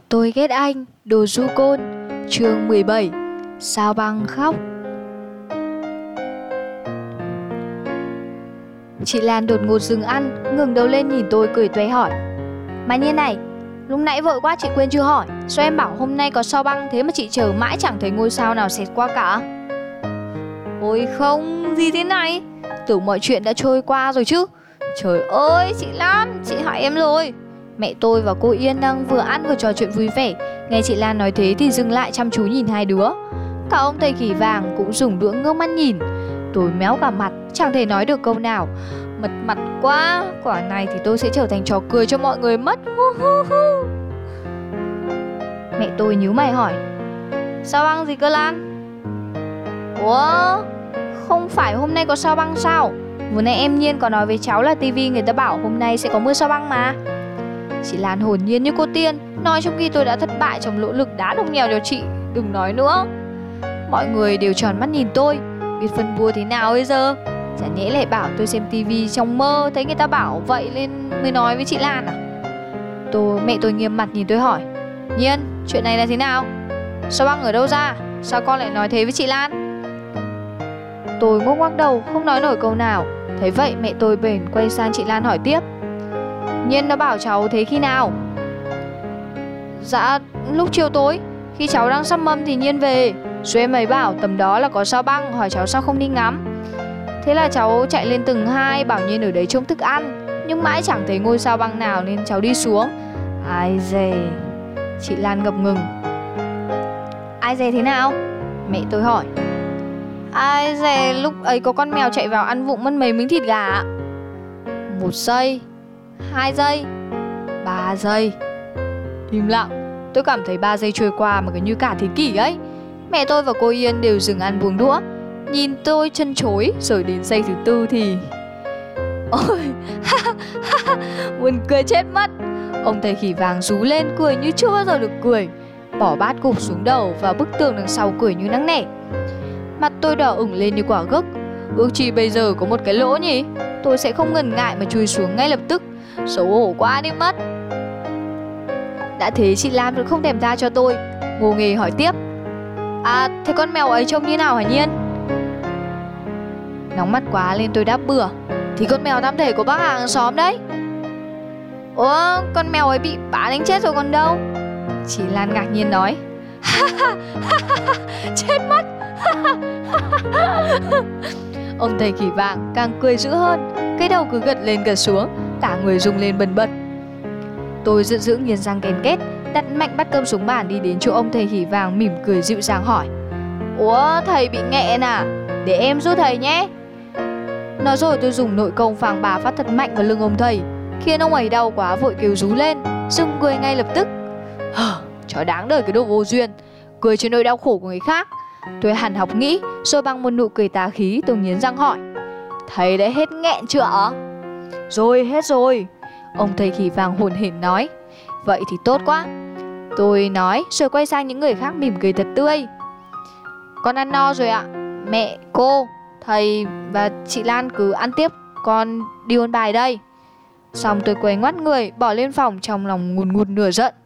Tôi ghét anh, đồ du côn. Chương 17. Sao băng khóc. Chị Lan đột ngột dừng ăn, ngừng đầu lên nhìn tôi cười tué hỏi: Mà Nhiên này, lúc nãy vội quá chị quên chưa hỏi. Sao em bảo hôm nay có sao băng thế mà chị chờ mãi chẳng thấy ngôi sao nào xẹt qua cả? Ôi không, gì thế này? Tưởng mọi chuyện đã trôi qua rồi chứ. Trời ơi chị Lan, chị hại em rồi. Mẹ tôi và cô Yên đang vừa ăn vừa trò chuyện vui vẻ. Nghe chị Lan nói thế thì dừng lại chăm chú nhìn hai đứa. Cả ông thầy khỉ vàng cũng dùng đũa ngơ mắt nhìn. Tôi méo cả mặt, chẳng thể nói được câu nào. Mất mặt quá, quả này thì tôi sẽ trở thành trò cười cho mọi người mất. Mẹ tôi nhíu mày hỏi: Sao băng gì cơ Lan? Ủa, không phải hôm nay có sao băng sao? Vừa nãy em Nhiên có nói với cháu là tivi người ta bảo hôm nay sẽ có mưa sao băng mà. Chị Lan hồn nhiên như cô tiên, nói trong khi tôi đã thất bại trong nỗ lực đá đồng nghèo cho chị. Đừng nói nữa. Mọi người đều tròn mắt nhìn tôi, biết phân bua thế nào bây giờ. Chả nhẽ lại bảo tôi xem tivi trong mơ thấy người ta bảo vậy nên mới nói với chị Lan à? Mẹ tôi nghiêm mặt nhìn tôi hỏi: Nhiên, chuyện này là thế nào? Sao băng ở đâu ra? Sao con lại nói thế với chị Lan? Tôi ngốc ngoác đầu không nói nổi câu nào. Thấy vậy mẹ tôi bèn quay sang chị Lan hỏi tiếp: Nhiên nó bảo cháu thế khi nào? Dạ lúc chiều tối, khi cháu đang sắp mâm thì Nhiên về. Rồi em ấy bảo tầm đó là có sao băng, hỏi cháu sao không đi ngắm. Thế là cháu chạy lên tầng 2 bảo Nhiên ở đấy trông thức ăn, nhưng mãi chẳng thấy ngôi sao băng nào nên cháu đi xuống. Ai dè. Chị Lan ngập ngừng: Ai dè thế nào? Mẹ tôi hỏi: Ai dè lúc ấy có con mèo chạy vào ăn vụng mất mấy miếng thịt gà. 1 giây, 2 giây, 3 giây. Im lặng. Tôi cảm thấy 3 giây trôi qua mà cứ như cả thế kỷ ấy. Mẹ tôi và cô Yên đều dừng ăn buông đũa, nhìn tôi chân chối. Rồi đến giây thứ 4 thì ôi buồn cười chết mất. Ông thầy khỉ vàng rú lên cười như chưa bao giờ được cười, bỏ bát gục xuống đầu và bức tường đằng sau cười như nắng nẻ. Mặt tôi đỏ ửng lên như quả gấc. Ước chi bây giờ có một cái lỗ nhỉ, tôi sẽ không ngần ngại mà chui xuống ngay lập tức. Xấu hổ quá đi mất. Đã thế chị Lan vẫn không thèm tha cho tôi, ngô nghề hỏi tiếp: À thế con mèo ấy trông như nào hả Nhiên? Nóng mắt quá nên tôi đáp bừa: Thì con mèo tam thể của bác hàng xóm đấy. Ủa, con mèo ấy bị bá đánh chết rồi còn đâu? Chị Lan ngạc nhiên nói: Chết mất. Ông thầy khỉ vàng càng cười dữ hơn, cái đầu cứ gật lên gật xuống, cả người rung lên bần bật. Tôi giận dữ nghiến răng ken két, đặt mạnh bát cơm xuống bàn đi đến chỗ ông thầy khỉ vàng mỉm cười dịu dàng hỏi: Ủa thầy bị nghẹn à? Để em giúp thầy nhé. Nói rồi tôi dùng nội công phàng bà phát thật mạnh vào lưng ông thầy, khiến ông ấy đau quá vội kêu rú lên, dừng cười ngay lập tức. Chó đáng đời cái đồ vô duyên, cười trên nỗi đau khổ của người khác. Tôi hằn học nghĩ, rồi bằng một nụ cười tà khí tôi nghiến răng hỏi: Thầy đã hết nghẹn chưa? Rồi, hết rồi. Ông thầy khỉ vàng hồn hển nói: Vậy thì tốt quá. Tôi nói rồi quay sang những người khác mỉm cười thật tươi: Con ăn no rồi ạ. Mẹ, cô, thầy và chị Lan cứ ăn tiếp, con đi ôn bài đây. Xong tôi quay ngoắt người bỏ lên phòng trong lòng ngùn ngụt nửa giận.